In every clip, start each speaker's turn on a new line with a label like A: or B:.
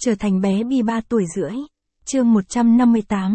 A: Trở thành bé Bi 3 tuổi rưỡi. Chương 158,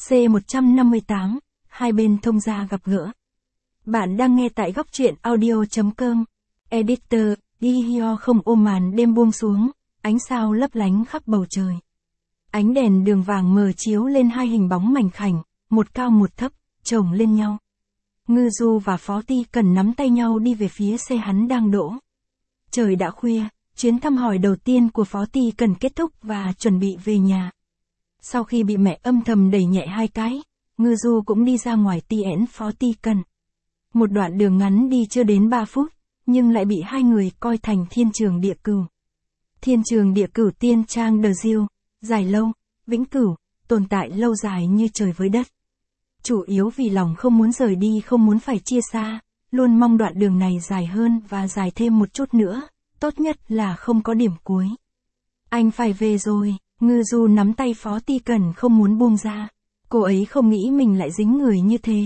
A: C158, hai bên thông gia gặp gỡ. Bạn đang nghe tại góc truyện audio.com. Editor, Gihyo không ôm màn đêm buông xuống, ánh sao lấp lánh khắp bầu trời. Ánh đèn đường vàng mờ chiếu lên hai hình bóng mảnh khảnh, một cao một thấp, chồng lên nhau. Ngư Du và Phó Ti Cần nắm tay nhau đi về phía xe hắn đang đỗ. Trời đã khuya, chuyến thăm hỏi đầu tiên của Phó Ti Cần kết thúc và chuẩn bị về nhà. Sau khi bị mẹ âm thầm đẩy nhẹ hai cái, Ngư Du cũng đi ra ngoài tiễn Phó Ti Cần. Một đoạn đường ngắn đi chưa đến 3 phút, nhưng lại bị hai người coi thành thiên trường địa cửu. Thiên trường địa cửu tiên trang đờ diêu, dài lâu, vĩnh cửu, tồn tại lâu dài như trời với đất. Chủ yếu vì lòng không muốn rời đi, không muốn phải chia xa, luôn mong đoạn đường này dài hơn và dài thêm một chút nữa, tốt nhất là không có điểm cuối. Anh phải về rồi, Ngư Du nắm tay Phó Ti Cần không muốn buông ra. Cô ấy không nghĩ mình lại dính người như thế.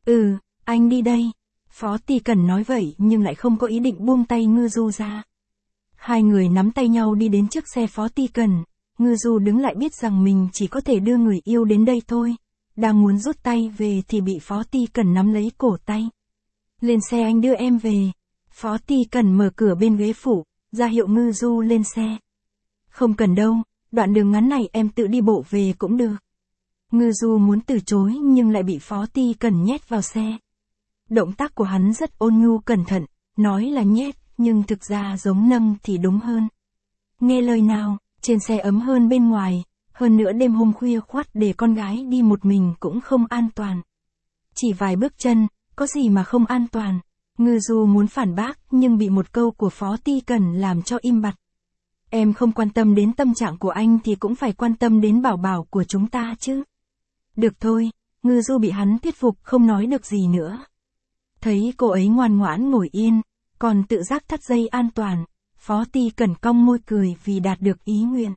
A: Anh đi đây. Phó Ti Cần nói vậy nhưng lại không có ý định buông tay Ngư Du ra. Hai người nắm tay nhau đi đến trước xe Phó Ti Cần. Ngư Du đứng lại biết rằng mình chỉ có thể đưa người yêu đến đây thôi. Đang muốn rút tay về thì bị Phó Ti Cần nắm lấy cổ tay. Lên xe, anh đưa em về. Phó Ti Cần mở cửa bên ghế phụ, ra hiệu Ngư Du lên xe. Không cần đâu, đoạn đường ngắn này em tự đi bộ về cũng được. Ngư Du muốn từ chối nhưng lại bị Phó Ti Cần nhét vào xe. Động tác của hắn rất ôn nhu cẩn thận, nói là nhét, nhưng thực ra giống nâng thì đúng hơn. Nghe lời nào, trên xe ấm hơn bên ngoài, hơn nữa đêm hôm khuya khoắt để con gái đi một mình cũng không an toàn. Chỉ vài bước chân, có gì mà không an toàn. Ngư Du muốn phản bác nhưng bị một câu của Phó Ti Cần làm cho im bặt. Em không quan tâm đến tâm trạng của anh thì cũng phải quan tâm đến bảo bảo của chúng ta chứ. Được thôi, Ngư Du bị hắn thuyết phục không nói được gì nữa. Thấy cô ấy ngoan ngoãn ngồi yên, còn tự giác thắt dây an toàn, Phó Ti Cần cong môi cười vì đạt được ý nguyện.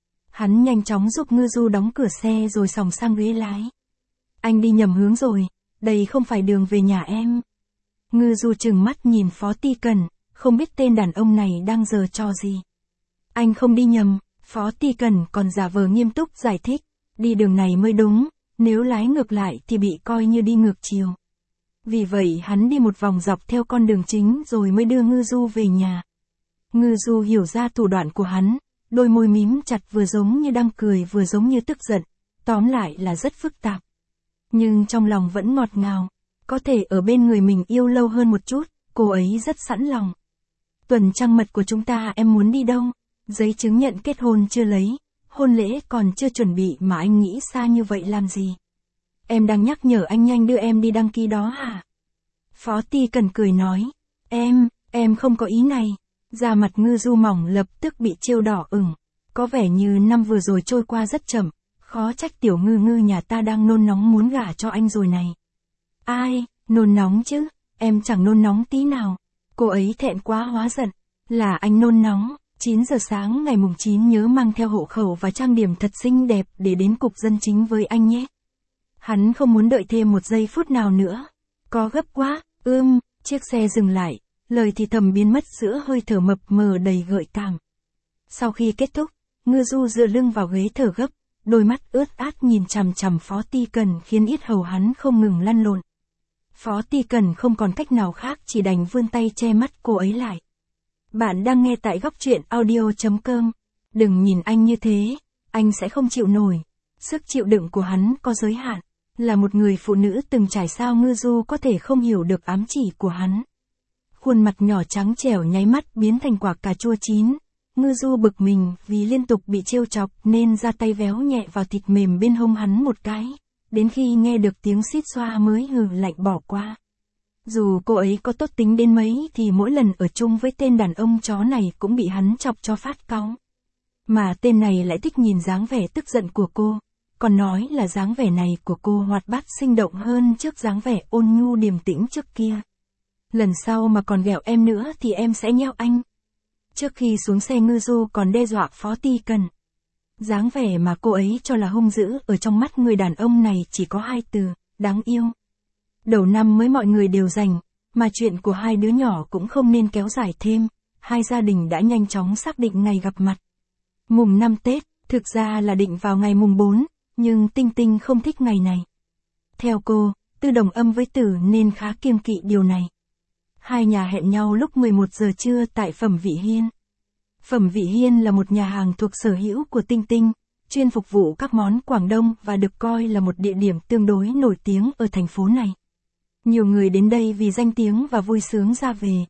A: Hắn nhanh chóng giúp Ngư Du đóng cửa xe rồi xòng sang ghế lái. Anh đi nhầm hướng rồi, đây không phải đường về nhà em. Ngư Du trừng mắt nhìn Phó Ti Cần, không biết tên đàn ông này đang giở trò gì. Anh không đi nhầm, Phó Ti Cần còn giả vờ nghiêm túc giải thích, đi đường này mới đúng, nếu lái ngược lại thì bị coi như đi ngược chiều. Vì vậy hắn đi một vòng dọc theo con đường chính rồi mới đưa Ngư Du về nhà. Ngư Du hiểu ra thủ đoạn của hắn, đôi môi mím chặt vừa giống như đang cười vừa giống như tức giận, tóm lại là rất phức tạp. Nhưng trong lòng vẫn ngọt ngào, có thể ở bên người mình yêu lâu hơn một chút, cô ấy rất sẵn lòng. Tuần trăng mật của chúng ta em muốn đi đâu? Giấy chứng nhận kết hôn chưa lấy, hôn lễ còn chưa chuẩn bị mà anh nghĩ xa như vậy làm gì? Em đang nhắc nhở anh nhanh đưa em đi đăng ký đó hả? Phó Ti Cần cười nói, em không có ý này. Da mặt Ngư Du mỏng lập tức bị trêu đỏ ửng, có vẻ như năm vừa rồi trôi qua rất chậm, khó trách tiểu Ngư Ngư nhà ta đang nôn nóng muốn gả cho anh rồi này. Ai, nôn nóng chứ, em chẳng nôn nóng tí nào. Cô ấy thẹn quá hóa giận, là anh nôn nóng. 9 giờ sáng ngày mùng 9 nhớ mang theo hộ khẩu và trang điểm thật xinh đẹp để đến cục dân chính với anh nhé. Hắn không muốn đợi thêm một giây phút nào nữa. Có gấp quá, chiếc xe dừng lại, lời thì thầm biến mất giữa hơi thở mập mờ đầy gợi cảm. Sau khi kết thúc, Ngư Du dựa lưng vào ghế thở gấp, đôi mắt ướt át nhìn chằm chằm Phó Ti Cần khiến yết hầu hắn không ngừng lăn lộn. Phó Ti Cần không còn cách nào khác chỉ đành vươn tay che mắt cô ấy lại. Bạn đang nghe tại góc truyện audio.com. Đừng nhìn anh như thế, anh sẽ không chịu nổi. Sức chịu đựng của hắn có giới hạn. Là một người phụ nữ từng trải sao Ngư Du có thể không hiểu được ám chỉ của hắn. Khuôn mặt nhỏ trắng trẻo nháy mắt biến thành quả cà chua chín. Ngư Du bực mình vì liên tục bị trêu chọc nên ra tay véo nhẹ vào thịt mềm bên hông hắn một cái. Đến khi nghe được tiếng xít xoa mới hừ lạnh bỏ qua. Dù cô ấy có tốt tính đến mấy thì mỗi lần ở chung với tên đàn ông chó này cũng bị hắn chọc cho phát cáu. Mà tên này lại thích nhìn dáng vẻ tức giận của cô, còn nói là dáng vẻ này của cô hoạt bát sinh động hơn trước dáng vẻ ôn nhu điềm tĩnh trước kia. Lần sau mà còn ghẹo em nữa thì em sẽ nheo anh. Trước khi xuống xe Ngư Du còn đe dọa Phó Ti Cần. Dáng vẻ mà cô ấy cho là hung dữ ở trong mắt người đàn ông này chỉ có hai từ, đáng yêu. Đầu năm mới mọi người đều rảnh, mà chuyện của hai đứa nhỏ cũng không nên kéo dài thêm, hai gia đình đã nhanh chóng xác định ngày gặp mặt. Mùng 5 Tết, Thực ra là định vào ngày mùng 4, nhưng Tinh Tinh không thích ngày này. Theo cô, Tư đồng âm với Tử nên khá kiêng kỵ điều này. Hai nhà hẹn nhau lúc 11 giờ trưa tại Phẩm Vị Hiên. Phẩm Vị Hiên là một nhà hàng thuộc sở hữu của Tinh Tinh, chuyên phục vụ các món Quảng Đông và được coi là một địa điểm tương đối nổi tiếng ở thành phố này. Nhiều người đến đây vì danh tiếng và vui sướng ra về.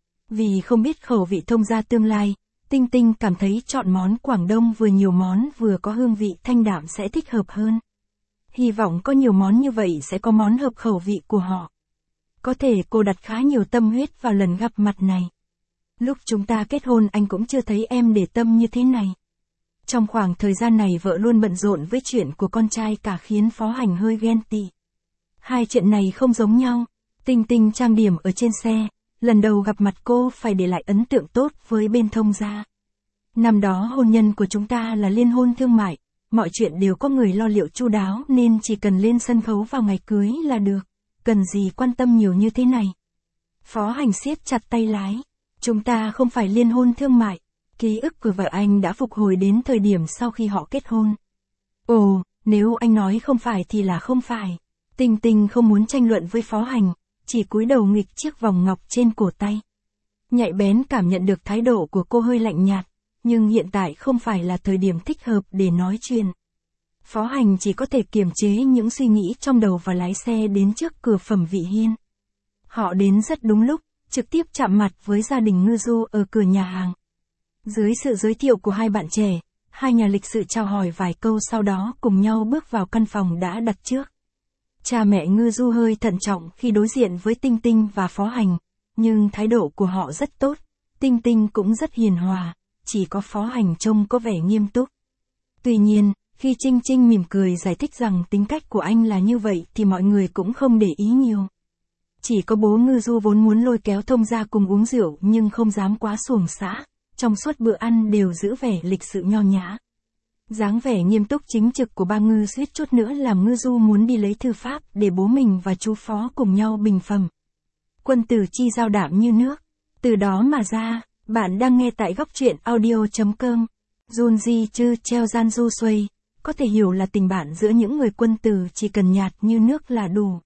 A: Vì không biết khẩu vị thông gia tương lai, Tinh Tinh cảm thấy chọn món Quảng Đông vừa nhiều món vừa có hương vị thanh đạm sẽ thích hợp hơn. Hy vọng có nhiều món như vậy sẽ có món hợp khẩu vị của họ. Có thể cô đặt khá nhiều tâm huyết vào lần gặp mặt này. Lúc chúng ta kết hôn anh cũng chưa thấy em để tâm như thế này. Trong khoảng thời gian này vợ luôn bận rộn với chuyện của con trai cả khiến Phó Hành hơi ghen tị. Hai chuyện này không giống nhau. Tinh Tinh trang điểm ở trên xe, lần đầu gặp mặt cô phải để lại ấn tượng tốt với bên thông gia. Năm đó hôn nhân của chúng ta là liên hôn thương mại, mọi chuyện đều có người lo liệu chu đáo nên chỉ cần lên sân khấu vào ngày cưới là được, cần gì quan tâm nhiều như thế này. Phó Hành siết chặt tay lái, chúng ta không phải liên hôn thương mại, ký ức của vợ anh đã phục hồi đến thời điểm sau khi họ kết hôn. Ồ, nếu anh nói không phải thì là không phải. Tinh Tinh không muốn tranh luận với Phó Hành, chỉ cúi đầu nghịch chiếc vòng ngọc trên cổ tay. Nhạy bén cảm nhận được thái độ của cô hơi lạnh nhạt, nhưng hiện tại không phải là thời điểm thích hợp để nói chuyện. Phó Hành chỉ có thể kiềm chế những suy nghĩ trong đầu và lái xe đến trước cửa Phẩm Vị Hiên. Họ đến rất đúng lúc, trực tiếp chạm mặt với gia đình Ngư Du ở cửa nhà hàng. Dưới sự giới thiệu của hai bạn trẻ, hai nhà lịch sự chào hỏi vài câu sau đó cùng nhau bước vào căn phòng đã đặt trước. Cha mẹ Ngư Du hơi thận trọng khi đối diện với Tinh Tinh và Phó Hành, nhưng thái độ của họ rất tốt, Tinh Tinh cũng rất hiền hòa, chỉ có Phó Hành trông có vẻ nghiêm túc. Tuy nhiên, khi Trinh Trinh mỉm cười giải thích rằng tính cách của anh là như vậy thì mọi người cũng không để ý nhiều. Chỉ có bố Ngư Du vốn muốn lôi kéo thông gia cùng uống rượu nhưng không dám quá xuồng xã, trong suốt bữa ăn đều giữ vẻ lịch sự nho nhã. Dáng vẻ nghiêm túc chính trực của ba Ngư suýt chút nữa làm Ngư Du muốn đi lấy thư pháp để bố mình và chú Phó cùng nhau bình phẩm. Quân tử chi giao đảm như nước. Từ đó mà ra, bạn đang nghe tại góc truyện audio.com. Junji chư treo gian du xuây, có thể hiểu là tình bạn giữa những người quân tử chỉ cần nhạt như nước là đủ.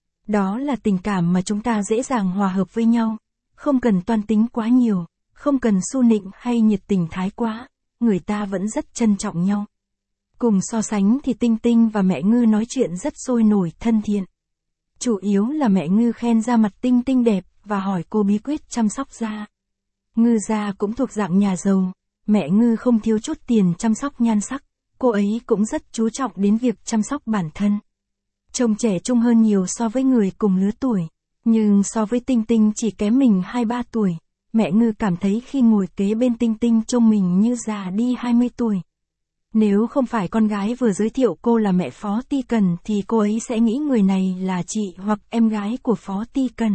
A: Đó là tình cảm mà chúng ta dễ dàng hòa hợp với nhau, không cần toan tính quá nhiều, không cần su nịnh hay nhiệt tình thái quá, người ta vẫn rất trân trọng nhau. Cùng so sánh thì Tinh Tinh và mẹ Ngư nói chuyện rất sôi nổi thân thiện. Chủ yếu là mẹ Ngư khen da mặt Tinh Tinh đẹp và hỏi cô bí quyết chăm sóc da. Ngư gia cũng thuộc dạng nhà giàu, mẹ Ngư không thiếu chút tiền chăm sóc nhan sắc, cô ấy cũng rất chú trọng đến việc chăm sóc bản thân. Trông trẻ trung hơn nhiều so với người cùng lứa tuổi, nhưng so với Tinh Tinh chỉ kém mình 2-3 tuổi, mẹ Ngư cảm thấy khi ngồi kế bên Tinh Tinh trông mình như già đi 20 tuổi. Nếu không phải con gái vừa giới thiệu cô là mẹ Phó Ti Cần thì cô ấy sẽ nghĩ người này là chị hoặc em gái của Phó Ti Cần.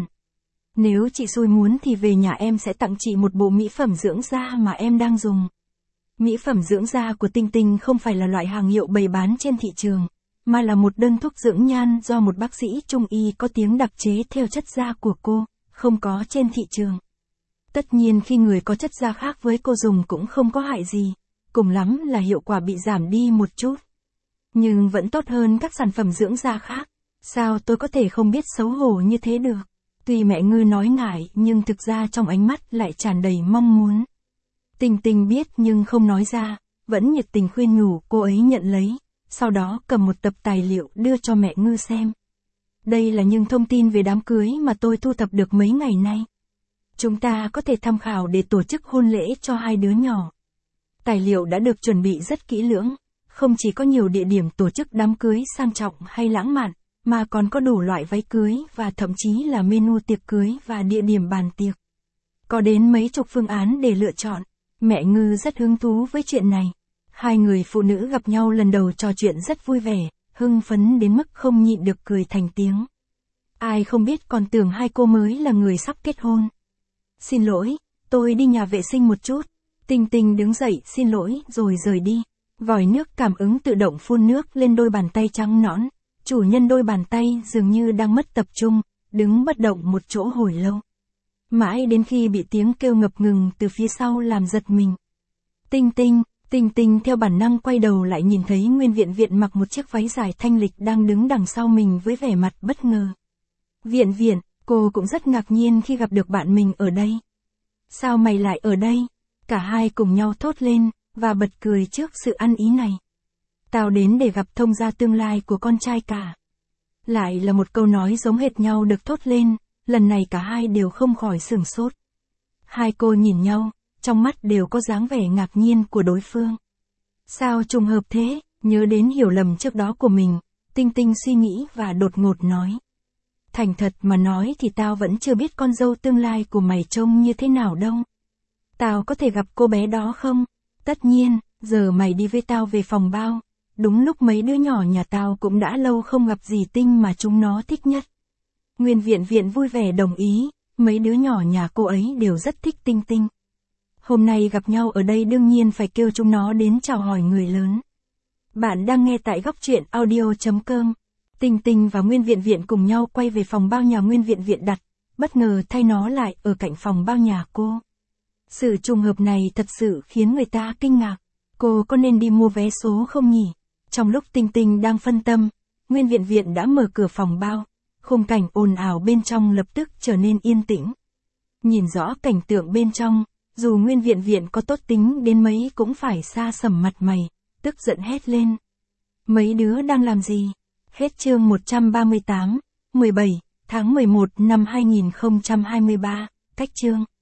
A: Nếu chị xui muốn thì về nhà em sẽ tặng chị một bộ mỹ phẩm dưỡng da mà em đang dùng. Mỹ phẩm dưỡng da của Tinh Tinh không phải là loại hàng hiệu bày bán trên thị trường, mà là một đơn thuốc dưỡng nhan do một bác sĩ trung y có tiếng đặc chế theo chất da của cô, không có trên thị trường. Tất nhiên khi người có chất da khác với cô dùng cũng không có hại gì, cùng lắm là hiệu quả bị giảm đi một chút. Nhưng vẫn tốt hơn các sản phẩm dưỡng da khác, sao tôi có thể không biết xấu hổ như thế được. Tuy mẹ Ngư nói ngại nhưng thực ra trong ánh mắt lại tràn đầy mong muốn. Tinh Tinh biết nhưng không nói ra, vẫn nhiệt tình khuyên nhủ cô ấy nhận lấy, sau đó cầm một tập tài liệu đưa cho mẹ Ngư xem. Đây là những thông tin về đám cưới mà tôi thu thập được mấy ngày nay. Chúng ta có thể tham khảo để tổ chức hôn lễ cho hai đứa nhỏ. Tài liệu đã được chuẩn bị rất kỹ lưỡng, không chỉ có nhiều địa điểm tổ chức đám cưới sang trọng hay lãng mạn, mà còn có đủ loại váy cưới và thậm chí là menu tiệc cưới và địa điểm bàn tiệc. Có đến mấy chục phương án để lựa chọn, mẹ Ngư rất hứng thú với chuyện này. Hai người phụ nữ gặp nhau lần đầu trò chuyện rất vui vẻ, hưng phấn đến mức không nhịn được cười thành tiếng. Ai không biết còn tưởng hai cô mới là người sắp kết hôn. Xin lỗi, tôi đi nhà vệ sinh một chút. Tinh Tinh đứng dậy xin lỗi rồi rời đi. Vòi nước cảm ứng tự động phun nước lên đôi bàn tay trắng nõn. Chủ nhân đôi bàn tay dường như đang mất tập trung, đứng bất động một chỗ hồi lâu. Mãi đến khi bị tiếng kêu ngập ngừng từ phía sau làm giật mình. Tinh Tinh, Tinh Tinh theo bản năng quay đầu lại nhìn thấy Nguyên Viện Viện mặc một chiếc váy dài thanh lịch đang đứng đằng sau mình với vẻ mặt bất ngờ. Viện Viện, cô cũng rất ngạc nhiên khi gặp được bạn mình ở đây. Sao mày lại ở đây? Cả hai cùng nhau thốt lên, và bật cười trước sự ăn ý này. Tao đến để gặp thông gia tương lai của con trai cả. Lại là một câu nói giống hệt nhau được thốt lên, lần này cả hai đều không khỏi sửng sốt. Hai cô nhìn nhau, trong mắt đều có dáng vẻ ngạc nhiên của đối phương. Sao trùng hợp thế, nhớ đến hiểu lầm trước đó của mình, Tinh Tinh suy nghĩ và đột ngột nói. Thành thật mà nói thì tao vẫn chưa biết con dâu tương lai của mày trông như thế nào đâu. Tao có thể gặp cô bé đó không? Tất nhiên, giờ mày đi với tao về phòng bao. Đúng lúc mấy đứa nhỏ nhà tao cũng đã lâu không gặp gì Tinh mà chúng nó thích nhất. Nguyên Viện Viện vui vẻ đồng ý, mấy đứa nhỏ nhà cô ấy đều rất thích Tinh Tinh. Hôm nay gặp nhau ở đây đương nhiên phải kêu chúng nó đến chào hỏi người lớn. Bạn đang nghe tại góc truyện audio.com. Tinh Tinh và Nguyên Viện Viện cùng nhau quay về phòng bao nhà Nguyên Viện Viện đặt, bất ngờ thay nó lại ở cạnh phòng bao nhà cô. Sự trùng hợp này thật sự khiến người ta kinh ngạc. Cô có nên đi mua vé số không nhỉ? Trong lúc Tinh Tinh đang phân tâm, Nguyên Viện Viện đã mở cửa phòng bao. Khung cảnh ồn ào bên trong lập tức trở nên yên tĩnh. Nhìn rõ cảnh tượng bên trong, dù Nguyên Viện Viện có tốt tính đến mấy cũng phải sa sầm mặt mày, tức giận hét lên. Mấy đứa đang làm gì? Hết chương 138, 17, tháng 11 năm 2023, cách chương.